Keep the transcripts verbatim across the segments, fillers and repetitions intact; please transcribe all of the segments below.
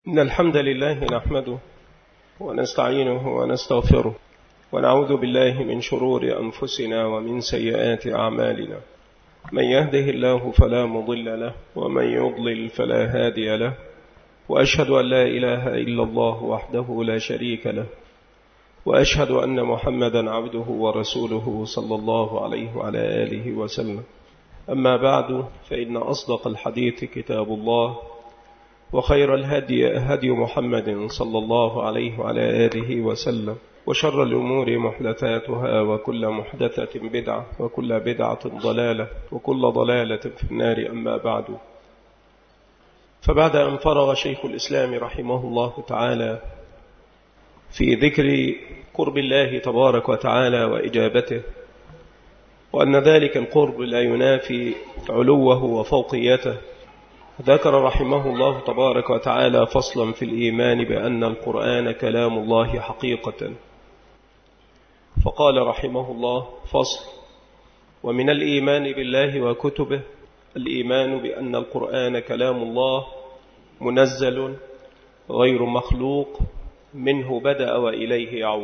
إن الحمد لله نحمده ونستعينه ونستغفره ونعوذ بالله من شرور أنفسنا ومن سيئات أعمالنا. من يهده الله فلا مضل له ومن يضلل فلا هادي له، وأشهد أن لا إله إلا الله وحده لا شريك له، وأشهد أن محمدا عبده ورسوله صلى الله عليه وعلى آله وسلم. أما بعد، فإن أصدق الحديث كتاب الله، وخير الهدي هدي محمد صلى الله عليه وعلى آله وسلم، وشر الأمور محدثاتها، وكل محدثة بدعة، وكل بدعة ضلالة، وكل ضلالة في النار. أما بعد، فبعد أن فرغ شيخ الإسلام رحمه الله تعالى في ذكر قرب الله تبارك وتعالى وإجابته، وأن ذلك القرب لا ينافي علوه وفوقيته، ذكر رحمه الله تبارك وتعالى فصلا في الإيمان بأن القرآن كلام الله حقيقة. فقال رحمه الله: فصل: ومن الإيمان بالله وكتبه الإيمان بأن القرآن كلام الله منزل غير مخلوق، منه بدأ وإليه يعود.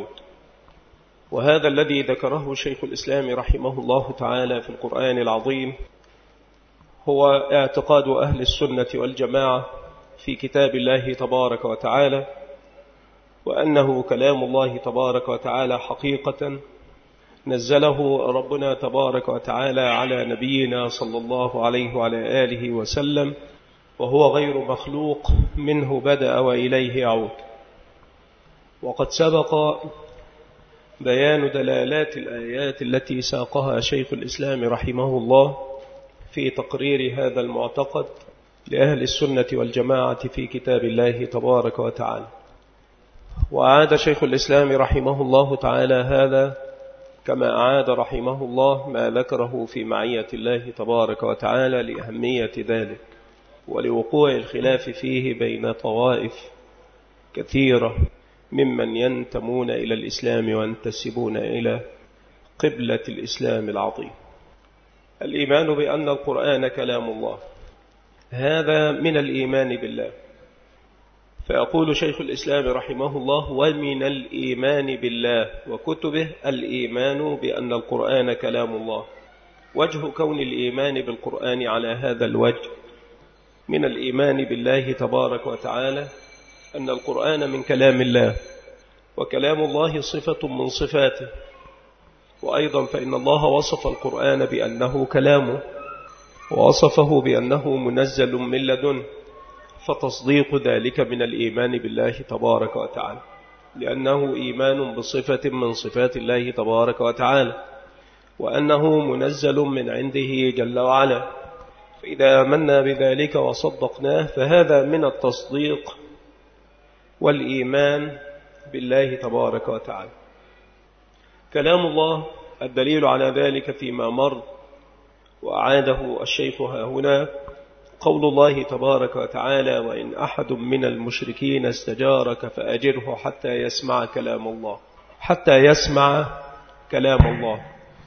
وهذا الذي ذكره شيخ الإسلام رحمه الله تعالى في القرآن العظيم هو اعتقاد أهل السنة والجماعة في كتاب الله تبارك وتعالى، وأنه كلام الله تبارك وتعالى حقيقة نزله ربنا تبارك وتعالى على نبينا صلى الله عليه وعلى آله وسلم، وهو غير مخلوق، منه بدأ وإليه يعود. وقد سبق بيان دلالات الآيات التي ساقها شيخ الإسلام رحمه الله في تقرير هذا المعتقد لأهل السنة والجماعة في كتاب الله تبارك وتعالى. وأعاد شيخ الإسلام رحمه الله تعالى هذا كما أعاد رحمه الله ما ذكره في معية الله تبارك وتعالى لأهمية ذلك، ولوقوع الخلاف فيه بين طوائف كثيرة ممن ينتمون إلى الإسلام وينتسبون إلى قبلة الإسلام العظيم. الإيمان بأن القرآن كلام الله، هذا من الإيمان بالله. فيقول شيخ الإسلام رحمه الله: ومن الإيمان بالله وكتبه الإيمان بأن القرآن كلام الله. وجه كون الإيمان بالقرآن على هذا الوجه من الإيمان بالله تبارك وتعالى أن القرآن من كلام الله، وكلام الله صفة من صفاته. وأيضا فإن الله وصف القرآن بأنه كلامه، ووصفه بأنه منزل من لدنه، فتصديق ذلك من الإيمان بالله تبارك وتعالى، لأنه إيمان بصفة من صفات الله تبارك وتعالى، وأنه منزل من عنده جل وعلا. فإذا آمنا بذلك وصدقناه فهذا من التصديق والإيمان بالله تبارك وتعالى. كلام الله الدليل على ذلك فيما مر وأعاده الشيخ ها هنا قول الله تبارك وتعالى: وإن أحد من المشركين استجارك فأجره حتى يسمع كلام الله، حتى يسمع كلام الله.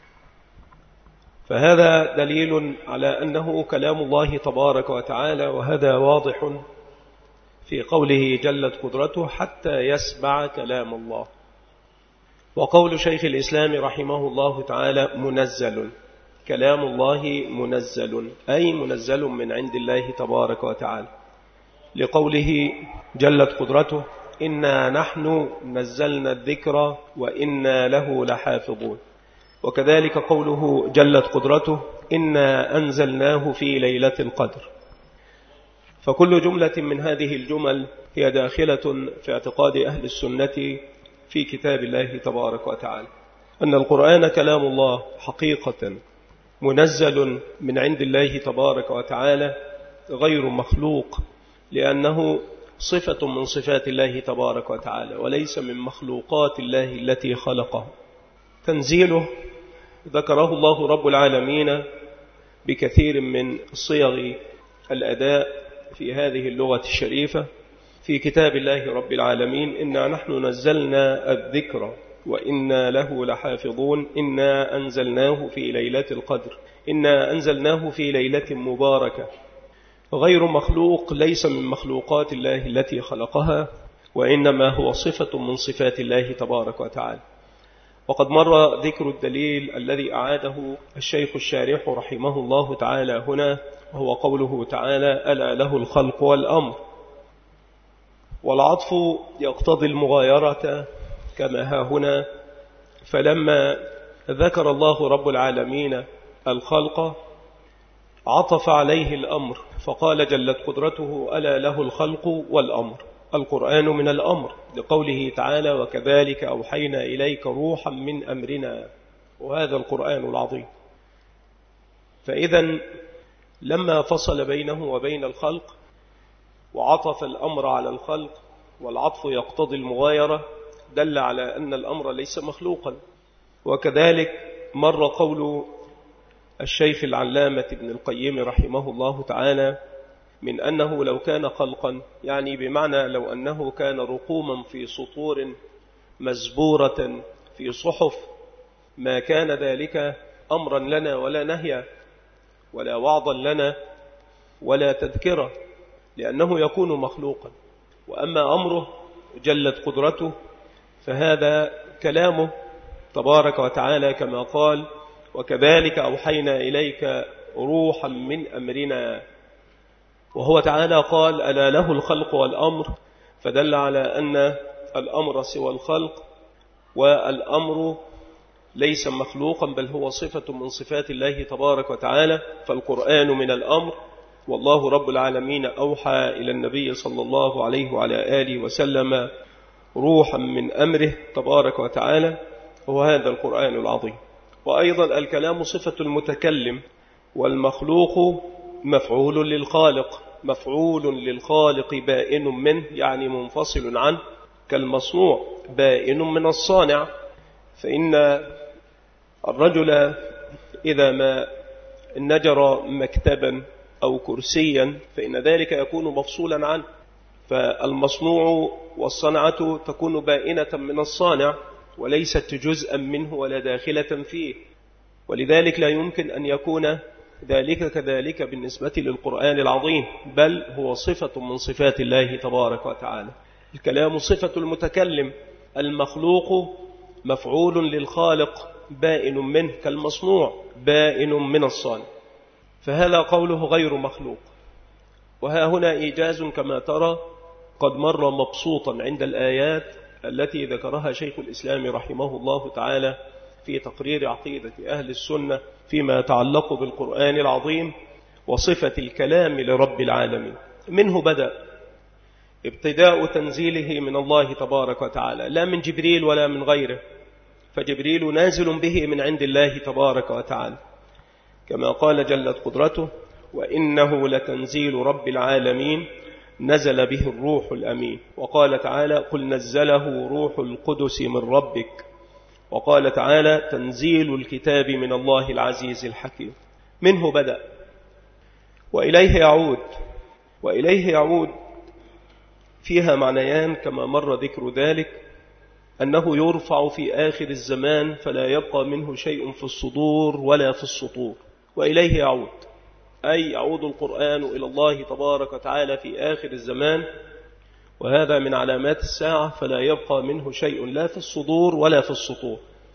فهذا دليل على أنه كلام الله تبارك وتعالى، وهذا واضح في قوله جلت قدرته حتى يسمع كلام الله. وقول شيخ الإسلام رحمه الله تعالى: منزل، كلام الله منزل، أي منزل من عند الله تبارك وتعالى، لقوله جلت قدرته: إنا نحن نزلنا الذكر وإنا له لحافظون. وكذلك قوله جلت قدرته: إنا أنزلناه في ليلة القدر. فكل جملة من هذه الجمل هي داخلة في اعتقاد أهل السنة في كتاب الله تبارك وتعالى، أن القرآن كلام الله حقيقة منزل من عند الله تبارك وتعالى غير مخلوق، لأنه صفة من صفات الله تبارك وتعالى وليس من مخلوقات الله التي خلقه. تنزيله ذكره الله رب العالمين بكثير من صيغ الأداء في هذه اللغة الشريفة في كتاب الله رب العالمين: إنا نحن نزلنا الذكر وإنا له لحافظون، إنا أنزلناه في ليلة القدر، إنا أنزلناه في ليلة مباركة. غير مخلوق ليس من مخلوقات الله التي خلقها، وإنما هو صفة من صفات الله تبارك وتعالى. وقد مر ذكر الدليل الذي أعاده الشيخ الشارح رحمه الله تعالى هنا، وهو قوله تعالى: ألا له الخلق والأمر. والعطف يقتضي المغايرة كما ها هنا، فلما ذكر الله رب العالمين الخلق عطف عليه الأمر، فقال جلت قدرته: ألا له الخلق والأمر. القرآن من الأمر، لقوله تعالى: وكذلك أوحينا إليك روحا من أمرنا، وهذا القرآن العظيم. فإذا لما فصل بينه وبين الخلق وعطف الأمر على الخلق، والعطف يقتضي المغايرة، دل على أن الأمر ليس مخلوقا. وكذلك مر قول الشيخ العلامة ابن القيم رحمه الله تعالى من أنه لو كان خلقا، يعني بمعنى لو أنه كان رقوما في سطور مزبورة في صحف، ما كان ذلك أمرا لنا ولا نهيا ولا وعظا لنا ولا تذكرة، لأنه يكون مخلوقا. وأما أمره جلت قدرته فهذا كلامه تبارك وتعالى، كما قال: وكذلك أوحينا إليك روحا من أمرنا. وهو تعالى قال: ألا له الخلق والأمر، فدل على أن الأمر سوى الخلق، والأمر ليس مخلوقا بل هو صفة من صفات الله تبارك وتعالى. فالقرآن من الأمر، والله رب العالمين أوحى إلى النبي صلى الله عليه وعلى آله وسلم روحا من أمره تبارك وتعالى، وهذا القرآن العظيم. وأيضا الكلام صفة المتكلم، والمخلوق مفعول للخالق، مفعول للخالق بائن منه، يعني منفصل عنه، كالمصنوع بائن من الصانع. فإن الرجل إذا ما نجر مكتبا أو كرسيا فإن ذلك يكون مفصولا عنه، فالمصنوع والصنعة تكون بائنة من الصانع وليست جزءا منه ولا داخلة فيه. ولذلك لا يمكن أن يكون ذلك كذلك بالنسبة للقرآن العظيم، بل هو صفة من صفات الله تبارك وتعالى. الكلام صفة المتكلم، المخلوق مفعول للخالق بائن منه، كالمصنوع بائن من الصانع. فهذا قوله غير مخلوق. وها هنا إيجاز كما ترى قد مر مبسوطا عند الآيات التي ذكرها شيخ الإسلام رحمه الله تعالى في تقرير عقيدة أهل السنة فيما يتعلق بالقرآن العظيم وصفة الكلام لرب العالمين. منه بدأ ابتداء تنزيله من الله تبارك وتعالى، لا من جبريل ولا من غيره، فجبريل نازل به من عند الله تبارك وتعالى، كما قال جلت قدرته: وإنه لتنزيل رب العالمين نزل به الروح الأمين. وقال تعالى: قل نزله روح القدس من ربك. وقال تعالى: تنزيل الكتاب من الله العزيز الحكيم. منه بدأ وإليه يعود. وإليه يعود فيها معنيان كما مر ذكر ذلك، أنه يرفع في آخر الزمان فلا يبقى منه شيء في الصدور ولا في السطور. وإليه يعود أي يعود القرآن إلى الله تبارك وتعالى في آخر الزمان، وهذا من علامات الساعة، فلا يبقى منه شيء لا في الصدور ولا في السطور.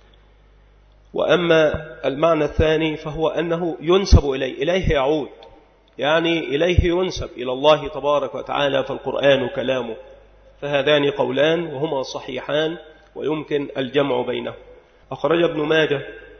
وأما المعنى الثاني فهو أنه ينسب إليه، إليه يعود، يعني إليه ينسب إلى الله تبارك وتعالى، فالقرآن كلامه. فهذان قولان وهما صحيحان ويمكن الجمع بينهم. أخرج ابن ماجه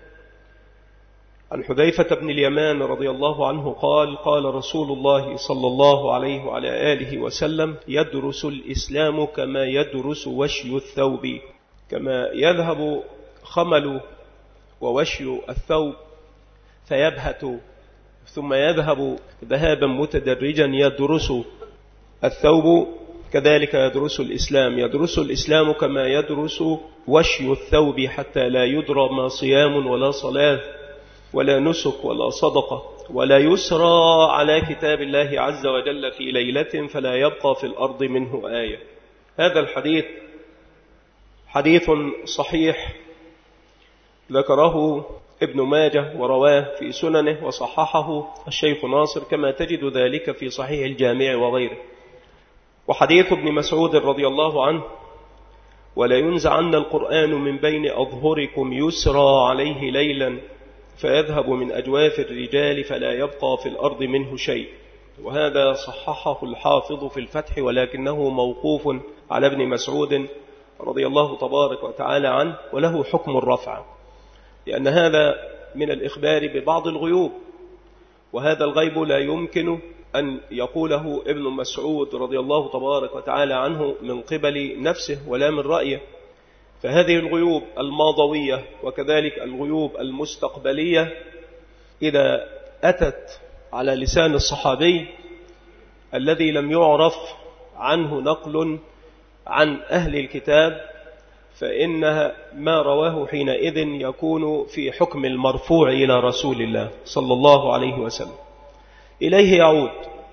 عن حذيفة بن اليمان رضي الله عنه قال: قال رسول الله صلى الله عليه وعلى آله وسلم: يدرس الإسلام كما يدرس وشي الثوب، كما يذهب خمل ووشي الثوب فيبهت ثم يذهب ذهابا متدرجا يدرس الثوب، كذلك يدرس الإسلام. يدرس الإسلام كما يدرس وشي الثوب، حتى لا يدرى ما صيام ولا صلاة ولا نسك ولا صدقة ولا يسرى على كتاب الله عز وجل في ليلة فلا يبقى في الأرض منه آية. هذا الحديث حديث صحيح ذكره ابن ماجه ورواه في سننه وصححه الشيخ ناصر، كما تجد ذلك في صحيح الجامع وغيره. وحديث ابن مسعود رضي الله عنه: ولا ينزعن القرآن من بين أظهركم يسرى عليه ليلا فيذهب من أجواف الرجال فلا يبقى في الأرض منه شيء. وهذا صححه الحافظ في الفتح، ولكنه موقوف على ابن مسعود رضي الله تبارك وتعالى عنه، وله حكم الرفع، لأن هذا من الإخبار ببعض الغيوب، وهذا الغيب لا يمكن أن يقوله ابن مسعود رضي الله تبارك وتعالى عنه من قبل نفسه ولا من رأيه. فهذه الغيوب الماضوية وكذلك الغيوب المستقبلية إذا أتت على لسان الصحابي الذي لم يعرف عنه نقل عن أهل الكتاب، فإنها ما رواه حينئذ يكون في حكم المرفوع إلى رسول الله صلى الله عليه وسلم. إليه يعود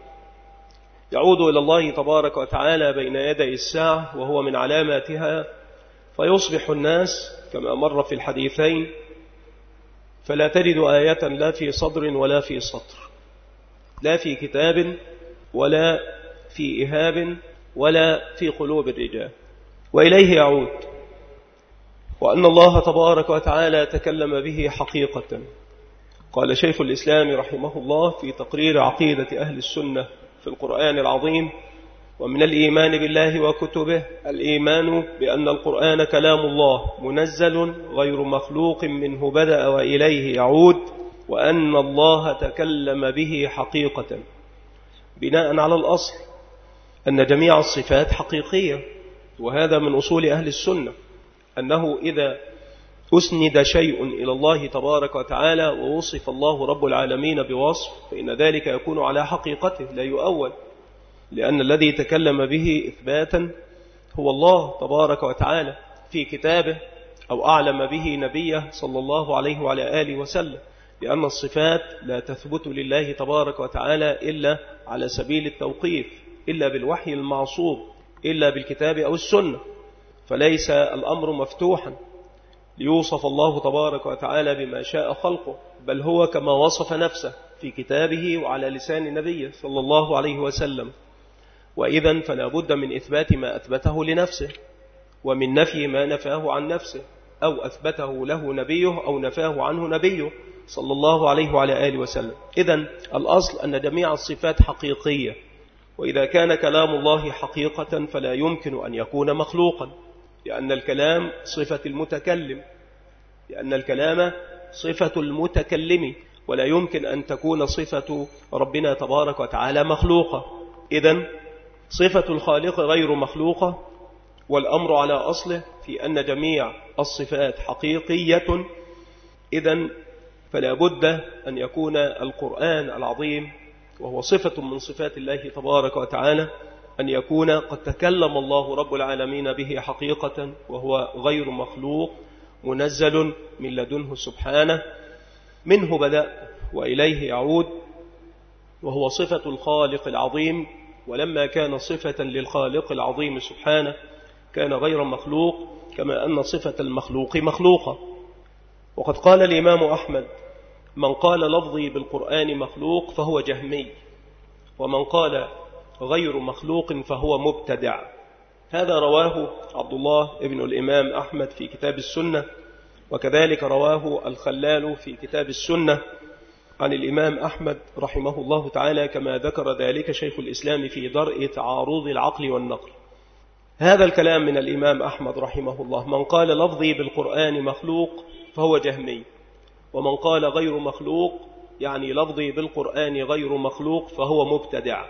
يعود إلى الله تبارك وتعالى بين يدي الساعة، وهو من علاماتها، فيصبح الناس كما مر في الحديثين فلا تجد آية لا في صدر ولا في سطر، لا في كتاب ولا في إهاب ولا في قلوب الرجال، وإليه يعود. وأن الله تبارك وتعالى تكلم به حقيقة. قال شيخ الإسلام رحمه الله في تقرير عقيدة أهل السنة في القرآن العظيم: ومن الإيمان بالله وكتبه الإيمان بأن القرآن كلام الله منزل غير مخلوق منه بدأ وإليه يعود، وأن الله تكلم به حقيقة، بناء على الأصل أن جميع الصفات حقيقية. وهذا من أصول أهل السنة، أنه إذا أسند شيء إلى الله تبارك وتعالى ووصف الله رب العالمين بوصف، فإن ذلك يكون على حقيقته لا يؤول، لأن الذي تكلم به إثباتا هو الله تبارك وتعالى في كتابه، أو أعلم به نبيه صلى الله عليه وعلى آله وسلم، لأن الصفات لا تثبت لله تبارك وتعالى إلا على سبيل التوقيف، إلا بالوحي المعصوب، إلا بالكتاب أو السنة، فليس الأمر مفتوحا ليوصف الله تبارك وتعالى بما شاء خلقه، بل هو كما وصف نفسه في كتابه وعلى لسان نبيه صلى الله عليه وسلم. وإذن فلا بد من إثبات ما أثبته لنفسه، ومن نفي ما نفاه عن نفسه، أو أثبته له نبيه أو نفاه عنه نبيه صلى الله عليه وعلى آله وسلم. إذن الأصل أن جميع الصفات حقيقية، وإذا كان كلام الله حقيقة فلا يمكن أن يكون مخلوقا، لأن الكلام صفة المتكلم، لأن الكلام صفة المتكلم، ولا يمكن أن تكون صفة ربنا تبارك وتعالى مخلوقة. إذن صفة الخالق غير مخلوقة، والأمر على أصله في أن جميع الصفات حقيقية. إذن فلا بد أن يكون القرآن العظيم، وهو صفة من صفات الله تبارك وتعالى، أن يكون قد تكلم الله رب العالمين به حقيقة، وهو غير مخلوق منزل من لدنه سبحانه، منه بدأ وإليه يعود، وهو صفة الخالق العظيم. ولما كان صفة للخالق العظيم سبحانه كان غير مخلوق، كما أن صفة المخلوق مخلوقة. وقد قال الإمام أحمد: من قال لفظي بالقرآن مخلوق فهو جهمي، ومن قال غير مخلوق فهو مبتدع. هذا رواه عبد الله ابن الإمام أحمد في كتاب السنة، وكذلك رواه الخلال في كتاب السنة عن الإمام أحمد رحمه الله تعالى، كما ذكر ذلك شيخ الإسلام في درء تعارض العقل والنقل. هذا الكلام من الإمام أحمد رحمه الله: من قال لفظي بالقرآن مخلوق فهو جهمي، ومن قال غير مخلوق يعني لفظي بالقرآن غير مخلوق فهو مبتدع.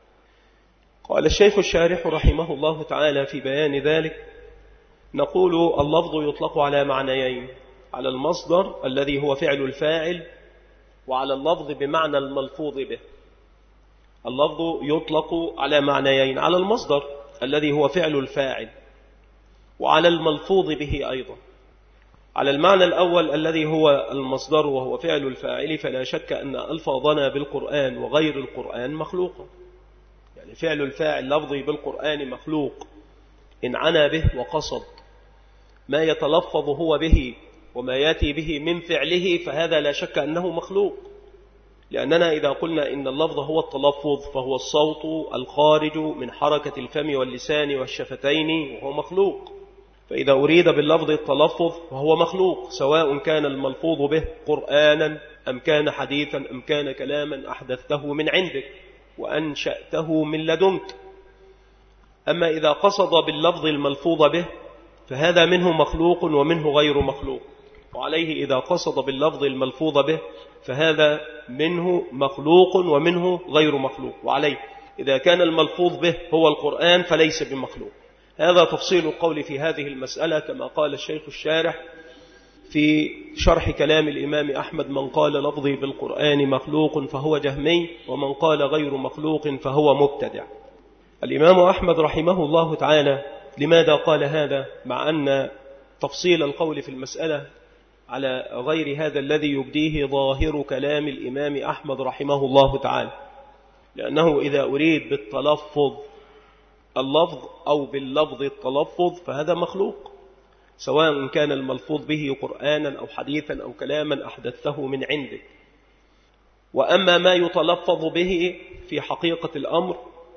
قال الشيخ الشارح رحمه الله تعالى في بيان ذلك: نقول اللفظ يطلق على معنيين، على المصدر الذي هو فعل الفاعل، وعلى اللفظ بمعنى الملفوظ به. اللفظ يطلق على معنيين: على المصدر الذي هو فعل الفاعل، وعلى الملفوظ به أيضا. على المعنى الأول الذي هو المصدر وهو فعل الفاعل، فلا شك أن ألفاظنا بالقرآن وغير القرآن مخلوقة، يعني فعل الفاعل لفظي بالقرآن مخلوق إن عنى به وقصد ما يتلفظ هو به وما يأتي به من فعله فهذا لا شك أنه مخلوق، لأننا إذا قلنا إن اللفظ هو التلفظ فهو الصوت الخارج من حركة الفم واللسان والشفتين وهو مخلوق. فإذا أريد باللفظ التلفظ فهو مخلوق، سواء كان الملفوظ به قرآنا أم كان حديثا أم كان كلاما أحدثته من عندك وأنشأته من لدنك. أما إذا قصد باللفظ الملفوظ به فهذا منه مخلوق ومنه غير مخلوق، وعليه إذا قصد باللفظ الملفوظ به فهذا منه مخلوق ومنه غير مخلوق، وعليه إذا كان الملفوظ به هو القرآن فليس بمخلوق. هذا تفصيل القول في هذه المسألة كما قال الشيخ الشارح في شرح كلام الإمام أحمد: من قال لفظي بالقرآن مخلوق فهو جهمي، ومن قال غير مخلوق فهو مبتدع. الإمام أحمد رحمه الله تعالى لماذا قال هذا مع أن تفصيل القول في المسألة على غير هذا الذي يبديه ظاهر كلام الإمام أحمد رحمه الله تعالى؟ لأنه إذا أريد بالتلفظ اللفظ أو باللفظ التلفظ فهذا مخلوق، سواء كان الملفوظ به قرآنا أو حديثا أو كلاما أحدثته من عندك. وأما ما يتلفظ به في حقيقة الأمر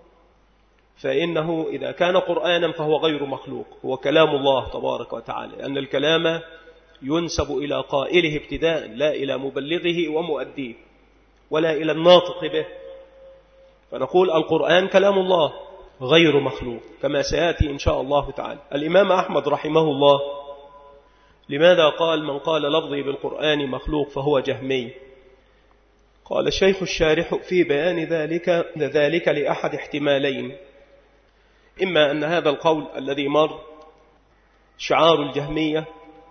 فإنه إذا كان قرآنا فهو غير مخلوق، هو كلام الله تبارك وتعالى، لأن الكلام ينسب إلى قائله ابتداء لا إلى مبلغه ومؤديه ولا إلى الناطق به. فنقول القرآن كلام الله غير مخلوق كما سيأتي إن شاء الله تعالى. الإمام أحمد رحمه الله لماذا قال من قال لفظي بالقرآن مخلوق فهو جهمي؟ قال الشيخ الشارح في بيان ذلك ذلك لأحد احتمالين: إما أن هذا القول الذي مر شعار الجهمية،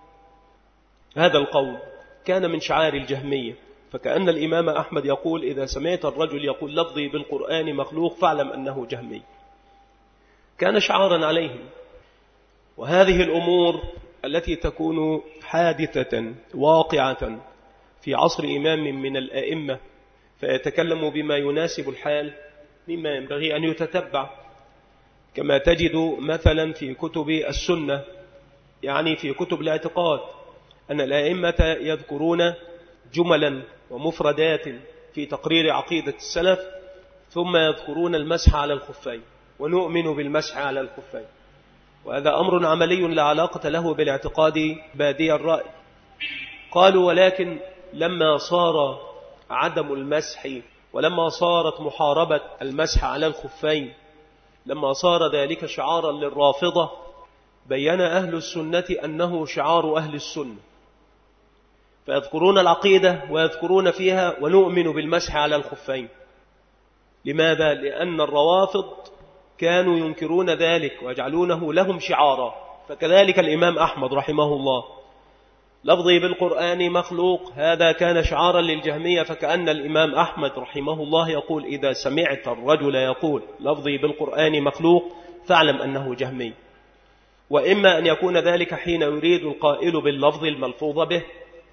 هذا القول كان من شعار الجهمية، فكأن الإمام أحمد يقول إذا سمعت الرجل يقول لفظي بالقرآن مخلوق فاعلم أنه جهمي، كان شعارا عليهم. وهذه الأمور التي تكون حادثة واقعة في عصر إمام من الأئمة فيتكلم بما يناسب الحال مما ينبغي أن يتتبع، كما تجد مثلا في كتب السنة، يعني في كتب الاعتقاد، أن الأئمة يذكرون جملا ومفردات في تقرير عقيدة السلف ثم يذكرون المسح على الخفين ونؤمن بالمسح على الخفين، وهذا أمر عملي لا علاقة له بالاعتقاد بادي الرأي. قالوا ولكن لما صار عدم المسح ولما صارت محاربة المسح على الخفين، لما صار ذلك شعارا للرافضة، بيّن أهل السنة أنه شعار أهل السنة، فيذكرون العقيدة ويذكرون فيها ونؤمن بالمسح على الخفين. لماذا؟ لأن الروافض كانوا ينكرون ذلك ويجعلونه لهم شعارا. فكذلك الإمام أحمد رحمه الله لفظي بالقرآن مخلوق هذا كان شعارا للجهمية، فكأن الإمام أحمد رحمه الله يقول إذا سمعت الرجل يقول لفظي بالقرآن مخلوق فاعلم أنه جهمي. وإما أن يكون ذلك حين يريد القائل باللفظ الملفوظ به،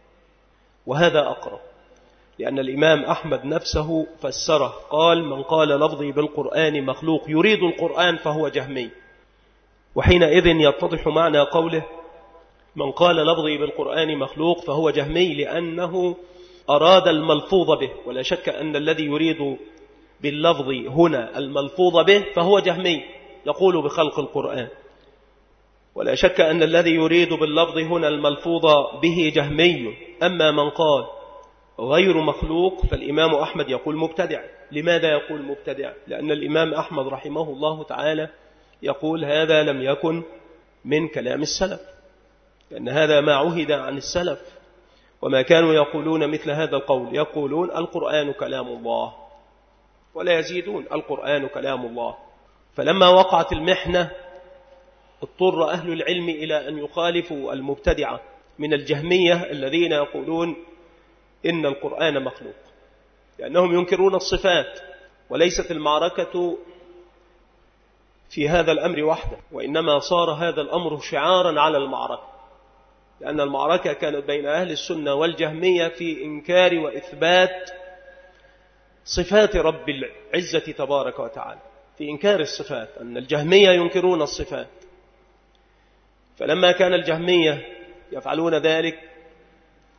وهذا أقرب، لأن الإمام أحمد نفسه فسره قال من قال لفظي بالقرآن مخلوق يريد القرآن فهو جهمي. وحينئذ يتضح معنى قوله من قال لفظي بالقرآن مخلوق فهو جهمي، لأنه أراد الملفوظ به، ولا شك أن الذي يريد باللفظ هنا الملفوظ به فهو جهمي يقول بخلق القرآن، ولا شك أن الذي يريد باللفظ هنا الملفوظ به جهمي. أما من قال غير مخلوق فالإمام أحمد يقول مبتدع. لماذا يقول مبتدع؟ لأن الإمام أحمد رحمه الله تعالى يقول هذا لم يكن من كلام السلف، لأن هذا ما عهد عن السلف، وما كانوا يقولون مثل هذا القول، يقولون القرآن كلام الله ولا يزيدون القرآن كلام الله. فلما وقعت المحنة اضطر أهل العلم إلى أن يخالفوا المبتدعة من الجهمية الذين يقولون إن القرآن مخلوق، لأنهم ينكرون الصفات. وليست المعركة في هذا الأمر وحده، وإنما صار هذا الأمر شعارا على المعركة، لأن المعركة كانت بين أهل السنة والجهمية في إنكار وإثبات صفات رب العزة تبارك وتعالى، في إنكار الصفات، أن الجهمية ينكرون الصفات. فلما كان الجهمية يفعلون ذلك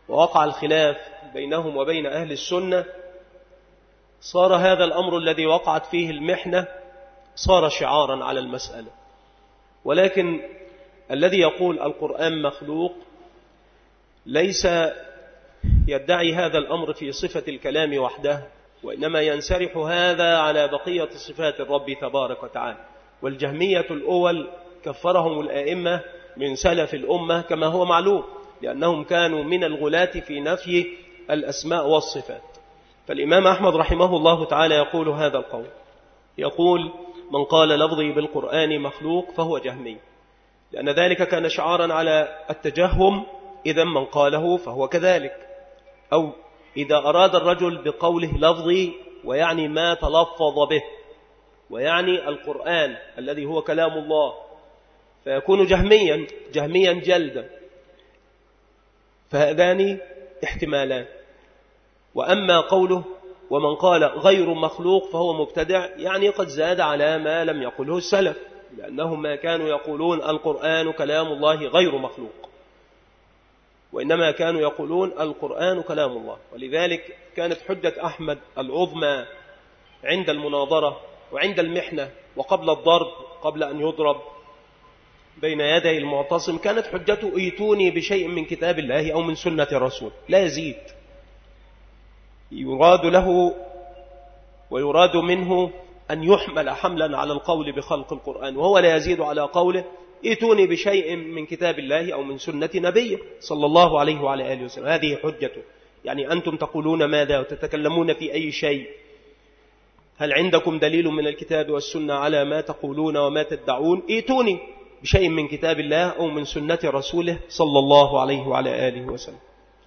ووقع الخلاف بينهم وبين أهل السنة، صار هذا الأمر الذي وقعت فيه المحنة صار شعارا على المسألة. ولكن الذي يقول القرآن مخلوق ليس يدعي هذا الأمر في صفة الكلام وحده، وإنما ينسرح هذا على بقية صفات الرب تبارك وتعالى. والجهمية الأول كفرهم الآئمة من سلف الأمة كما هو معلوم، لأنهم كانوا من الغلاة في نفي الأسماء والصفات. فالإمام أحمد رحمه الله تعالى يقول هذا القول، يقول: من قال لفظي بالقرآن مخلوق فهو جهمي، لأن ذلك كان شعارا على التجهم، إذا من قاله فهو كذلك. أو إذا أراد الرجل بقوله لفظي ويعني ما تلفظ به، ويعني القرآن الذي هو كلام الله، فيكون جهميا جهميا جلدا. فهذان احتمالان. وأما قوله ومن قال غير مخلوق فهو مبتدع، يعني قد زاد على ما لم يقله السلف، لأنهم ما كانوا يقولون القرآن كلام الله غير مخلوق، وإنما كانوا يقولون القرآن كلام الله. ولذلك كانت حجة أحمد العظمى عند المناظرة وعند المحنة وقبل الضرب، قبل أن يضرب بين يدي المعتصم، كانت حجته: ايتوني بشيء من كتاب الله أو من سنة الرسول، لا يزيد. يراد له ويراد منه أن يحمل حملا على القول بخلق القرآن، وهو لا يزيد على قوله: ائتوني بشيء من كتاب الله أو من سنة نبيه صلى الله عليه وعلى آله وسلم. هذه حجته. يعني أنتم تقولون ماذا وتتكلمون في أي شيء؟ هل عندكم دليل من الكتاب والسنة على ما تقولون وما تدعون؟ ائتوني بشيء من كتاب الله أو من سنة رسوله صلى الله عليه وعلى آله وسلم.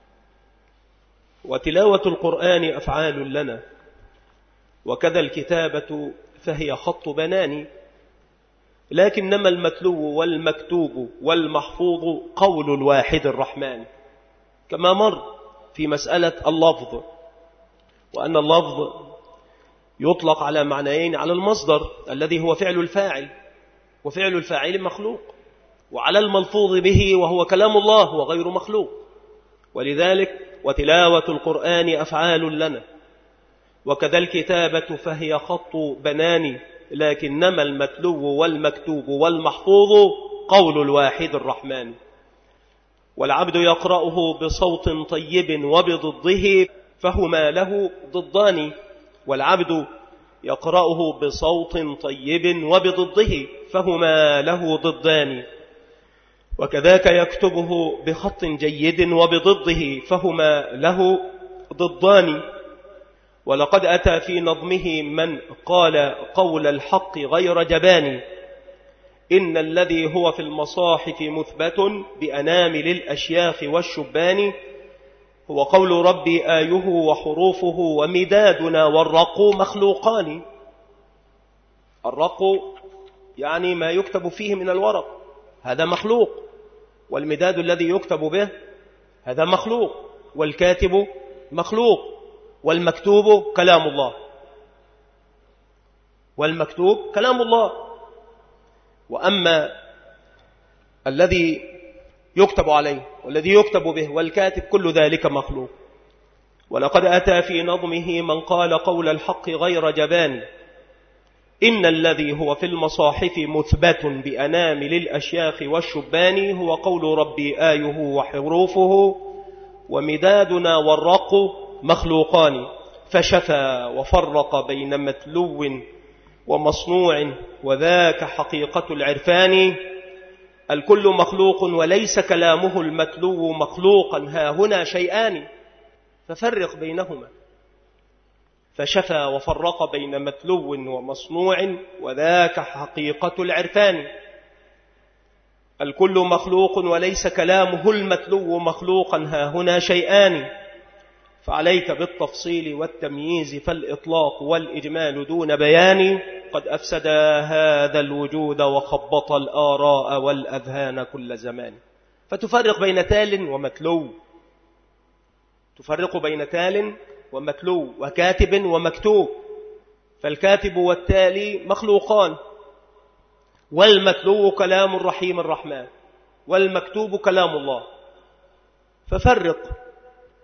وتلاوة القرآن أفعال لنا، وكذا الكتابة فهي خط بناني، لكنما المتلو والمكتوب والمحفوظ قول الواحد الرحمن، كما مر في مسألة اللفظ، وأن اللفظ يطلق على معنيين: على المصدر الذي هو فعل الفاعل، وفعل الفاعل مخلوق، وعلى الملفوظ به وهو كلام الله وغير مخلوق. ولذلك وتلاوة القرآن أفعال لنا، وكذا الكتابة فهي خط بناني، لكنما المتلو والمكتوب والمحفوظ قول الواحد الرحمن. والعبد يقرأه بصوت طيب وبضده فهما له ضدان، والعبد يقرأه بصوت طيب وبضده فهما له ضدان، وكذاك يكتبه بخط جيد وبضده فهما له ضدان. ولقد أتى في نظمه من قال قول الحق غير جبان، إن الذي هو في المصاحف مثبت بأنامل الأشياخ والشبان، هو قول ربي آيه وحروفه ومدادنا والرق مخلوقان. الرق يعني ما يكتب فيه من الورق، هذا مخلوق، والمداد الذي يكتب به هذا مخلوق، والكاتب مخلوق، والمكتوب كلام الله، والمكتوب كلام الله. وأما الذي يكتب عليه والذي يكتب به والكاتب كل ذلك مخلوق. ولقد أتى في نظمه من قال قول الحق غير جبان، إن الذي هو في المصاحف مثبت بأنامل الأشياخ والشبان، هو قول ربي آيه وحروفه ومدادنا والرق مخلوقان. فشفى وفرق بين متلو ومصنوع، وذاك حقيقة العرفان. الكل مخلوق وليس كلامه المتلو مخلوقا، ها هنا شيئان ففرق بينهما. فشفى وفرق بين متلو ومصنوع، وذاك حقيقة العرفان. الكل مخلوق وليس كلامه المتلو مخلوقا، ها هنا شيئان. فعليك بالتفصيل والتمييز، فالإطلاق والإجمال دون بيان قد أفسد هذا الوجود وخبط الآراء والأذهان كل زمان. فتفرق بين تال ومتلو، تفرق بين تال ومتلو وكاتب ومكتوب. فالكاتب والتالي مخلوقان، والمتلو كلام الرحيم الرحمن، والمكتوب كلام الله. ففرق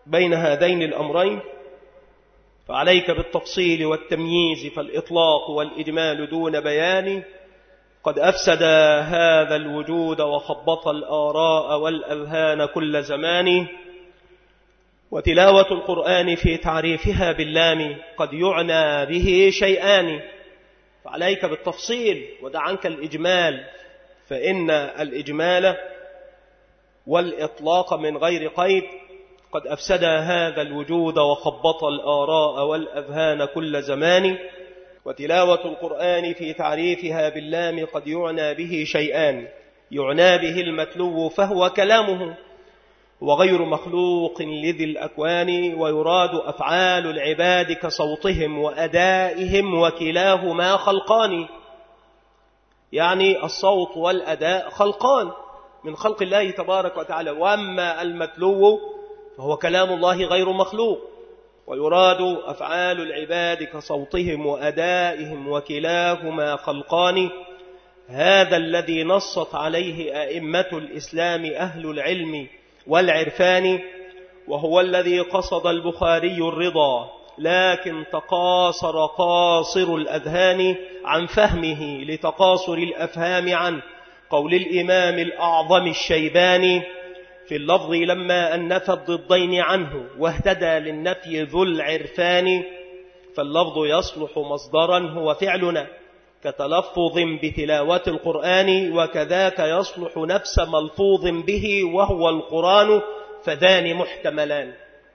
بين هذين الأمرين فعليك بالتفصيل والتمييز، فالإطلاق والإجمال دون بيان قد أفسد هذا الوجود وخبط الآراء والأذهان كل زمان. وتلاوة القرآن في تعريفها باللام قد يعنى به شيئان، فعليك بالتفصيل ودع عنك الإجمال، فإن الإجمال والإطلاق من غير قيد قد أفسد هذا الوجود وخبط الآراء والأذهان كل زمان. وتلاوة القرآن في تعريفها باللام قد يعنى به شيئان، يعنى به المتلو فهو كلامه وغير مخلوق لذي الأكوان، ويراد أفعال العباد كصوتهم وأدائهم وكلاهما خلقان، يعني الصوت والأداء خلقان من خلق الله تبارك وتعالى، وأما المتلو فهو كلام الله غير مخلوق. ويراد أفعال العباد كصوتهم وأدائهم وكلاهما خلقان، هذا الذي نصت عليه أئمة الإسلام أهل العلم والعرفان، وهو الذي قصد البخاري الرضا لكن تقاصر قاصر الأذهان عن فهمه لتقاصر الأفهام عن قول الإمام الأعظم الشيباني في اللفظ لما أنف الضدين عنه واهتدى للنفي ذو العرفان. فاللفظ يصلح مصدرا هو فعلنا كتلفظ بتلاوة القرآن، وكذاك يصلح نفس ملفوظ به وهو القرآن، فذان محتملان،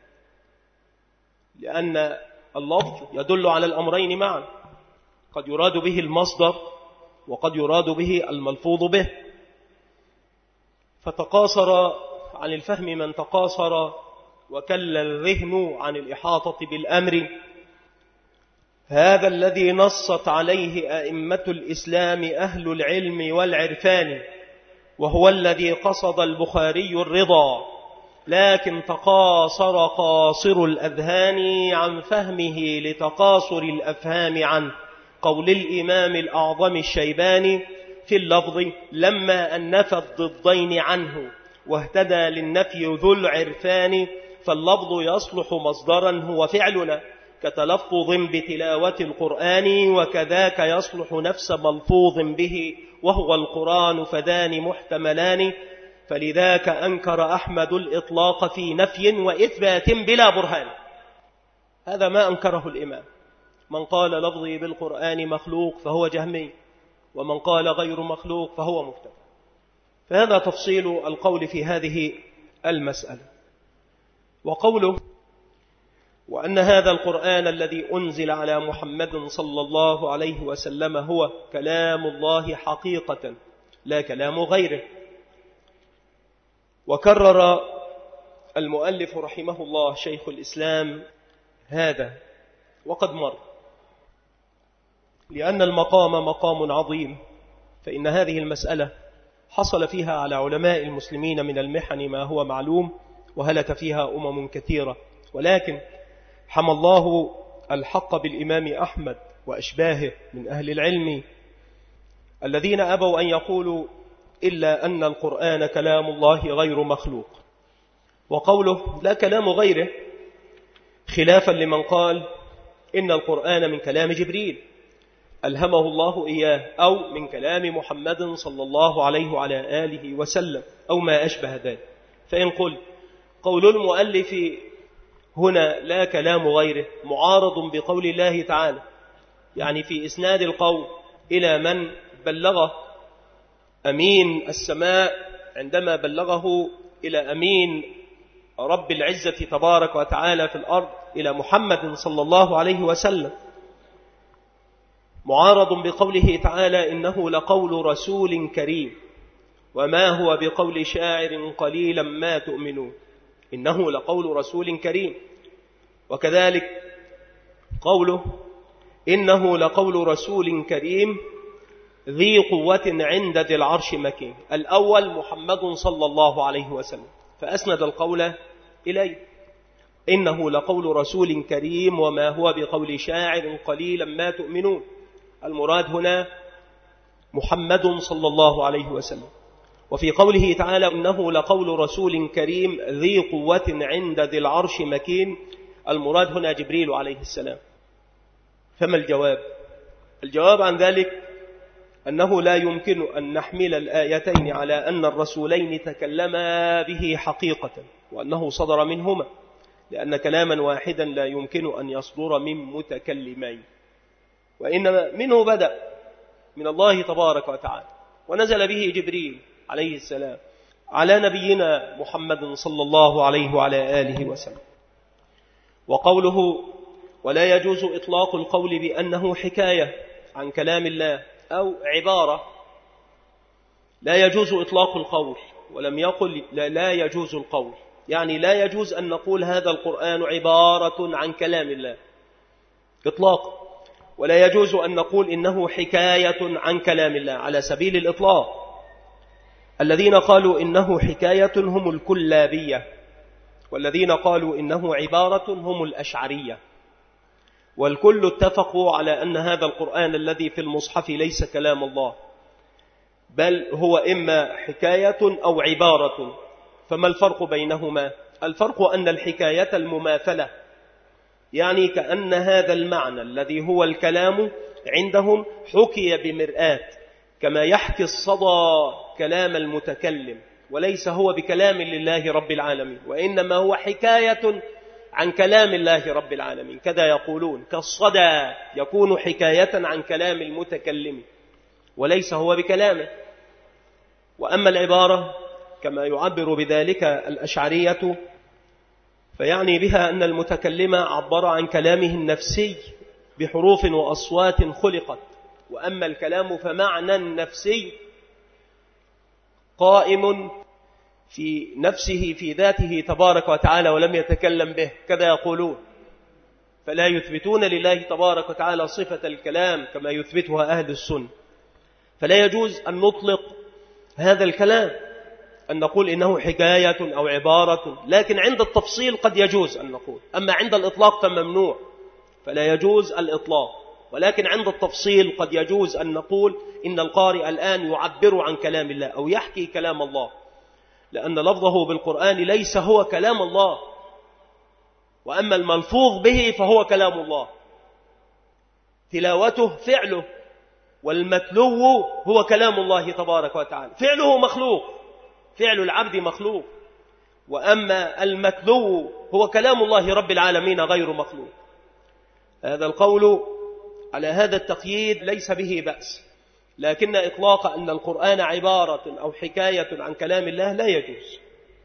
لأن اللفظ يدل على الأمرين معا، قد يراد به المصدر وقد يراد به الملفوظ به. فتقاصر عن الفهم من تقاصر، وكل الذهن عن الإحاطة بالأمر، هذا الذي نصت عليه أئمة الإسلام أهل العلم والعرفان، وهو الذي قصد البخاري الرضا لكن تقاصر قاصر الأذهان عن فهمه لتقاصر الأفهام عن قول الإمام الأعظم الشيباني في اللفظ لما أنف الضدين عنه واهتدى للنفي ذو العرفان. فاللفظ يصلح مصدرا هو فعلنا كتلفظ بتلاوة القرآن، وكذاك يصلح نفس ملفوظ به وهو القرآن، فذان محتملان. فلذاك أنكر أحمد الإطلاق في نفي وإثبات بلا برهان، هذا ما أنكره الإمام. من قال لفظي بالقرآن مخلوق فهو جهمي، ومن قال غير مخلوق فهو مبتدع. فهذا تفصيل القول في هذه المسألة. وقوله وأن هذا القرآن الذي أنزل على محمد صلى الله عليه وسلم هو كلام الله حقيقة لا كلام غيره. وكرر المؤلف رحمه الله شيخ الإسلام هذا وقد مر، لأن المقام مقام عظيم، فإن هذه المسألة حصل فيها على علماء المسلمين من المحن ما هو معلوم، وهلك فيها أمم كثيرة، ولكن حمى الله الحق بالإمام أحمد وأشباهه من أهل العلم الذين أبوا أن يقولوا إلا أن القرآن كلام الله غير مخلوق. وقوله لا كلام غيره خلافا لمن قال إن القرآن من كلام جبريل ألهمه الله إياه، أو من كلام محمد صلى الله عليه وعلى آله وسلم، أو ما أشبه ذلك. فإن قل قول المؤلف هنا لا كلام غيره معارض بقول الله تعالى، يعني في إسناد القول إلى من بلغه أمين السماء عندما بلغه إلى أمين رب العزة تبارك وتعالى في الأرض إلى محمد صلى الله عليه وسلم، معارض بقوله تعالى إنه لقول رسول كريم وما هو بقول شاعر قليلا ما تؤمنون، إنه لقول رسول كريم. وكذلك قوله إنه لقول رسول كريم ذي قوة عند ذي العرش مكين، الأول محمد صلى الله عليه وسلم، فأسند القول إليه، إنه لقول رسول كريم وما هو بقول شاعر قليلا ما تؤمنون، المراد هنا محمد صلى الله عليه وسلم. وفي قوله تعالى إنه لقول رسول كريم ذي قوة عند ذي العرش مكين، المراد هنا جبريل عليه السلام. فما الجواب؟ الجواب عن ذلك أنه لا يمكن أن نحمل الآيتين على أن الرسولين تكلما به حقيقة وأنه صدر منهما، لأن كلاما واحدا لا يمكن أن يصدر من متكلمين، وإنما منه بدأ من الله تبارك وتعالى، ونزل به جبريل عليه السلام على نبينا محمد صلى الله عليه وعلى آله وسلم. وقوله ولا يجوز إطلاق القول بأنه حكاية عن كلام الله أو عبارة، لا يجوز إطلاق القول، ولم يقل لا, لا يجوز القول، يعني لا يجوز أن نقول هذا القرآن عبارة عن كلام الله إطلاق، ولا يجوز أن نقول إنه حكاية عن كلام الله على سبيل الإطلاق. الذين قالوا إنه حكاية هم الكلابية، والذين قالوا إنه عبارة هم الأشعرية، والكل اتفقوا على أن هذا القرآن الذي في المصحف ليس كلام الله، بل هو إما حكاية أو عبارة. فما الفرق بينهما؟ الفرق أن الحكاية المماثلة، يعني كأن هذا المعنى الذي هو الكلام عندهم حكي بمرآة، كما يحكي الصدى كلام المتكلم، وليس هو بكلام لله رب العالمين، وإنما هو حكاية عن كلام الله رب العالمين. كذا يقولون كالصدى يكون حكاية عن كلام المتكلم وليس هو بكلامه. وأما العبارة كما يعبر بذلك الأشعرية فيعني بها أن المتكلم عبر عن كلامه النفسي بحروف وأصوات خلقت، وأما الكلام فمعنى نفسي قائم في نفسه في ذاته تبارك وتعالى ولم يتكلم به. كذا يقولون، فلا يثبتون لله تبارك وتعالى صفة الكلام كما يثبتها أهل السنة. فلا يجوز أن نطلق هذا الكلام، أن نقول إنه حكاية أو عبارة، لكن عند التفصيل قد يجوز أن نقول، أما عند الإطلاق فممنوع، فلا يجوز الإطلاق. ولكن عند التفصيل قد يجوز أن نقول إن القارئ الآن يعبر عن كلام الله أو يحكي كلام الله، لأن لفظه بالقرآن ليس هو كلام الله، وأما الملفوظ به فهو كلام الله، تلاوته فعله، والمتلو هو كلام الله تبارك وتعالى. فعله مخلوق، فعل العبد مخلوق، وأما المتلو هو كلام الله رب العالمين غير مخلوق. هذا القول على هذا التقييد ليس به بأس، لكن إطلاق أن القرآن عبارة أو حكاية عن كلام الله لا يجوز.